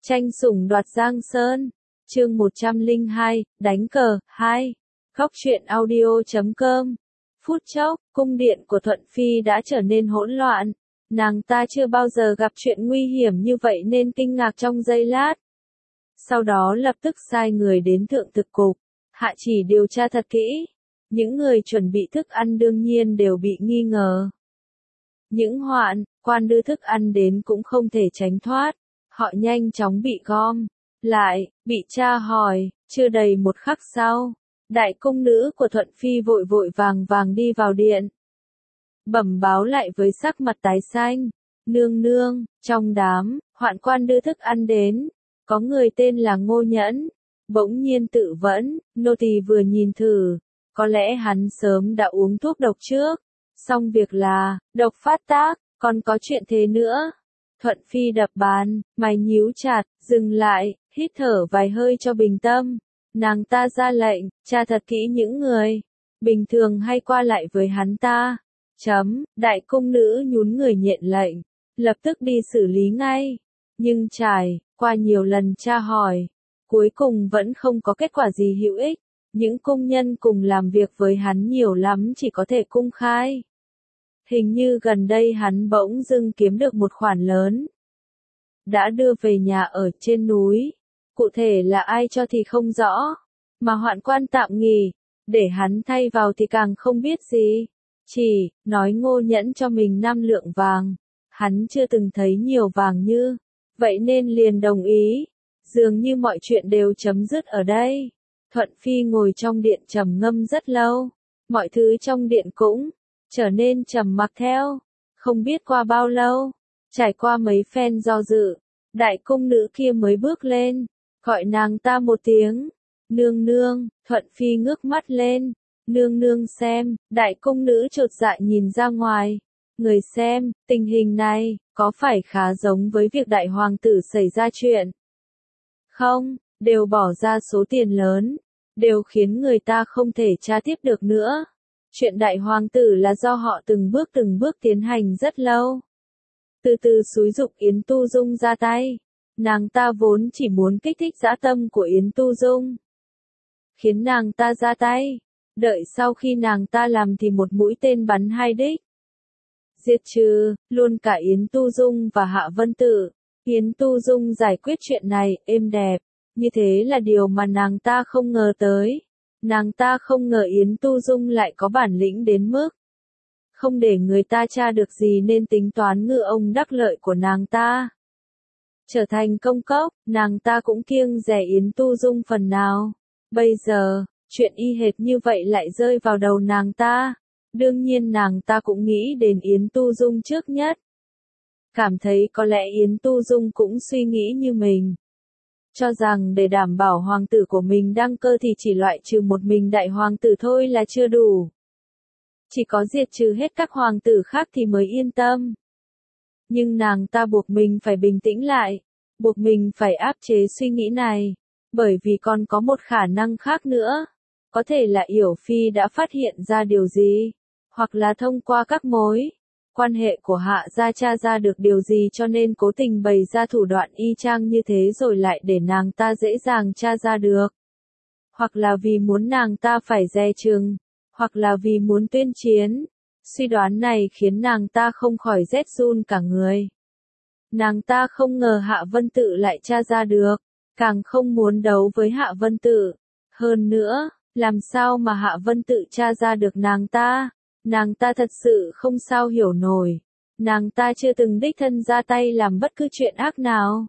Tranh sủng đoạt Giang Sơn, chương 102, đánh cờ, 2. Góc truyện audio.com. Phút chốc, cung điện của Thuận Phi đã trở nên hỗn loạn. Nàng ta chưa bao giờ gặp chuyện nguy hiểm như vậy nên kinh ngạc trong giây lát. Sau đó lập tức sai người đến thượng thực cục, hạ chỉ điều tra thật kỹ. Những người chuẩn bị thức ăn đương nhiên đều bị nghi ngờ. Những quan đưa thức ăn đến cũng không thể tránh thoát. Họ nhanh chóng bị gom lại, bị tra hỏi. Chưa đầy một khắc sau, đại cung nữ của Thuận Phi vội vội vàng đi vào điện. Bẩm báo lại với sắc mặt tái xanh. Nương nương, trong đám hoạn quan đưa thức ăn đến, có người tên là Ngô Nhẫn. Bỗng nhiên tự vẫn, nô tỳ vừa nhìn thử, có lẽ hắn sớm đã uống thuốc độc trước. Xong việc là, độc phát tác, còn có chuyện thế nữa. Thuận Phi đập bàn, mày nhíu chặt, dừng lại, hít thở vài hơi cho bình tâm. Nàng ta ra lệnh, tra thật kỹ những người bình thường hay qua lại với hắn ta. Đại cung nữ nhún người nhận lệnh, lập tức đi xử lý ngay. Nhưng trải qua nhiều lần tra hỏi, cuối cùng vẫn không có kết quả gì hữu ích. Những công nhân cùng làm việc với hắn nhiều lắm chỉ có thể công khai. Hình như gần đây hắn bỗng dưng kiếm được một khoản lớn, đã đưa về nhà ở trên núi. Cụ thể là ai cho thì không rõ, mà hoạn quan tạm nghỉ, để hắn thay vào thì càng không biết gì. Chỉ nói Ngô Nhẫn cho mình 5 lượng vàng, hắn chưa từng thấy nhiều vàng như vậy nên liền đồng ý. Dường như mọi chuyện đều chấm dứt ở đây. Thuận Phi ngồi trong điện trầm ngâm rất lâu, mọi thứ trong điện cũng trở nên trầm mặc theo. Không biết qua bao lâu, trải qua mấy phen do dự, đại cung nữ kia mới bước lên, gọi nàng ta một tiếng. Nương nương. Thuận Phi ngước mắt lên. Nương nương xem. Đại cung nữ chột dạ nhìn ra ngoài. Người xem, tình hình này, có phải khá giống với việc đại hoàng tử xảy ra chuyện không? Đều bỏ ra số tiền lớn, đều khiến người ta không thể tra tiếp được nữa. Chuyện đại hoàng tử là do họ từng bước tiến hành rất lâu. Từ từ xúi giục Yến Tu Dung ra tay. Nàng ta vốn chỉ muốn kích thích dã tâm của Yến Tu Dung, khiến nàng ta ra tay. Đợi sau khi nàng ta làm thì một mũi tên bắn 2 đích, diệt trừ luôn cả Yến Tu Dung và Hạ Vân Tự. Yến Tu Dung giải quyết chuyện này êm đẹp, như thế là điều mà nàng ta không ngờ tới. Nàng ta không ngờ Yến Tu Dung lại có bản lĩnh đến mức không để người ta tra được gì nên tính toán ngư ông đắc lợi của nàng ta trở thành công cốc. Nàng ta cũng kiêng dè Yến Tu Dung phần nào. Bây giờ, chuyện y hệt như vậy lại rơi vào đầu nàng ta. Đương nhiên nàng ta cũng nghĩ đến Yến Tu Dung trước nhất. Cảm thấy có lẽ Yến Tu Dung cũng suy nghĩ như mình, cho rằng để đảm bảo hoàng tử của mình đăng cơ thì chỉ loại trừ một mình đại hoàng tử thôi là chưa đủ. Chỉ có diệt trừ hết các hoàng tử khác thì mới yên tâm. Nhưng nàng ta buộc mình phải bình tĩnh lại, buộc mình phải áp chế suy nghĩ này, bởi vì còn có một khả năng khác nữa. Có thể là Yểu Phi đã phát hiện ra điều gì, hoặc là thông qua các mối quan hệ của Hạ gia tra ra được điều gì cho nên cố tình bày ra thủ đoạn y chang như thế rồi lại để nàng ta dễ dàng tra ra được. Hoặc là vì muốn nàng ta phải dè chừng, hoặc là vì muốn tuyên chiến. Suy đoán này khiến nàng ta không khỏi rét run cả người. Nàng ta không ngờ Hạ Vân Tự lại tra ra được, càng không muốn đấu với Hạ Vân Tự. Hơn nữa, làm sao mà Hạ Vân Tự tra ra được nàng ta? Nàng ta thật sự không sao hiểu nổi. Nàng ta chưa từng đích thân ra tay làm bất cứ chuyện ác nào.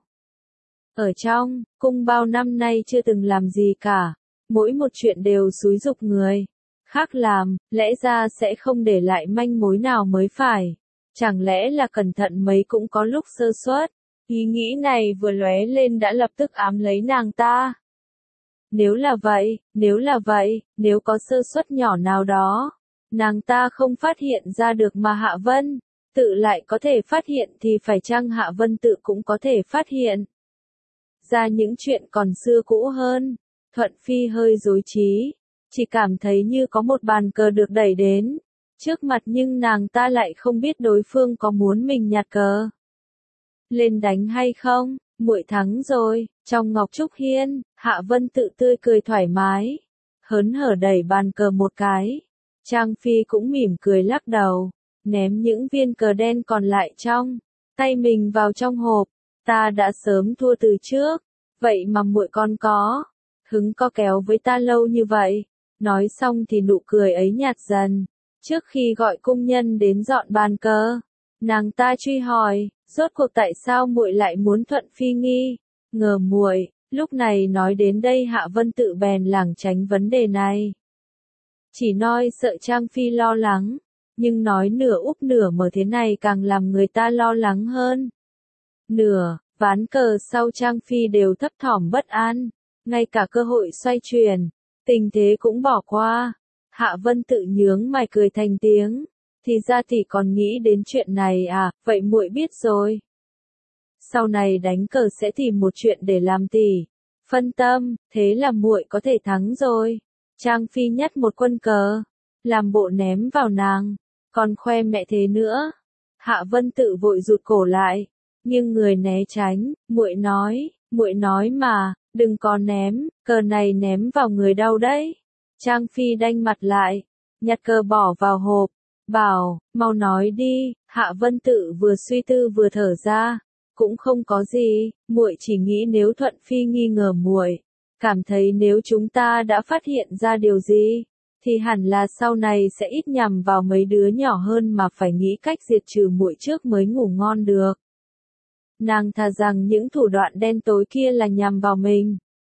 Ở trong cung bao năm nay chưa từng làm gì cả. Mỗi một chuyện đều xúi giục người khác làm, lẽ ra sẽ không để lại manh mối nào mới phải. Chẳng lẽ là cẩn thận mấy cũng có lúc sơ suất? Ý nghĩ này vừa lóe lên đã lập tức ám lấy nàng ta. Nếu là vậy, nếu có sơ suất nhỏ nào đó, nàng ta không phát hiện ra được mà Hạ Vân Tự lại có thể phát hiện thì phải chăng Hạ Vân Tự cũng có thể phát hiện ra những chuyện còn xưa cũ hơn? Thuận Phi hơi rối trí, chỉ cảm thấy như có một bàn cờ được đẩy đến trước mặt nhưng nàng ta lại không biết đối phương có muốn mình nhặt cờ lên đánh hay không. muội thắng rồi. Trong Ngọc Trúc Hiên, Hạ Vân Tự tươi cười thoải mái, hớn hở đẩy bàn cờ một cái. Trang Phi cũng mỉm cười lắc đầu, ném những viên cờ đen còn lại trong tay mình vào trong hộp. Ta đã sớm thua từ trước, vậy mà muội còn có hứng co kéo với ta lâu như vậy. Nói xong thì nụ cười ấy nhạt dần. Trước khi gọi cung nhân đến dọn bàn cờ, nàng ta truy hỏi, rốt cuộc tại sao muội lại muốn thuận phi nghi? Ngờ muội. Lúc này nói đến đây Hạ Vân Tự bèn lảng tránh vấn đề này. Chỉ nói sợ Trang Phi lo lắng, nhưng nói nửa úp nửa mở thế này càng làm người ta lo lắng hơn. Nửa ván cờ sau Trang Phi đều thấp thỏm bất an, ngay cả cơ hội xoay chuyển, tình thế cũng bỏ qua. Hạ Vân Tự nhướng mày cười thành tiếng, thì ra tỷ còn nghĩ đến chuyện này à, vậy muội biết rồi. Sau này đánh cờ sẽ tìm một chuyện để làm tỷ phân tâm, thế là muội có thể thắng rồi. Trang Phi nhặt một quân cờ, làm bộ ném vào nàng, còn khoe mẹ thế nữa. Hạ Vân Tự vội rụt cổ lại, nhưng người né tránh. Muội nói mà, đừng có ném, cờ này ném vào người đau đấy. Trang Phi đanh mặt lại, nhặt cờ bỏ vào hộp, bảo, mau nói đi. Hạ Vân Tự vừa suy tư vừa thở ra, cũng không có gì, muội chỉ nghĩ nếu Thuận Phi nghi ngờ muội, cảm thấy nếu chúng ta đã phát hiện ra điều gì, thì hẳn là sau này sẽ ít nhằm vào mấy đứa nhỏ hơn mà phải nghĩ cách diệt trừ muội trước mới ngủ ngon được. Nàng thà rằng những thủ đoạn đen tối kia là nhằm vào mình.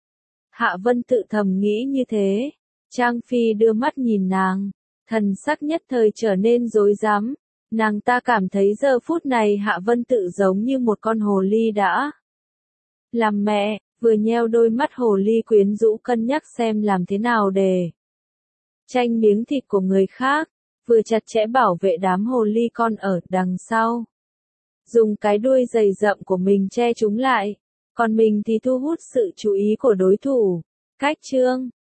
Hạ Vân Tự thầm nghĩ như thế. Trang Phi đưa mắt nhìn nàng, thần sắc nhất thời trở nên rối rắm. Nàng ta cảm thấy giờ phút này Hạ Vân Tự giống như một con hồ ly đã làm mẹ, vừa nheo đôi mắt hồ ly quyến rũ cân nhắc xem làm thế nào để tranh miếng thịt của người khác, vừa chặt chẽ bảo vệ đám hồ ly con ở đằng sau. Dùng cái đuôi dày rậm của mình che chúng lại, còn mình thì thu hút sự chú ý của đối thủ. Cách chương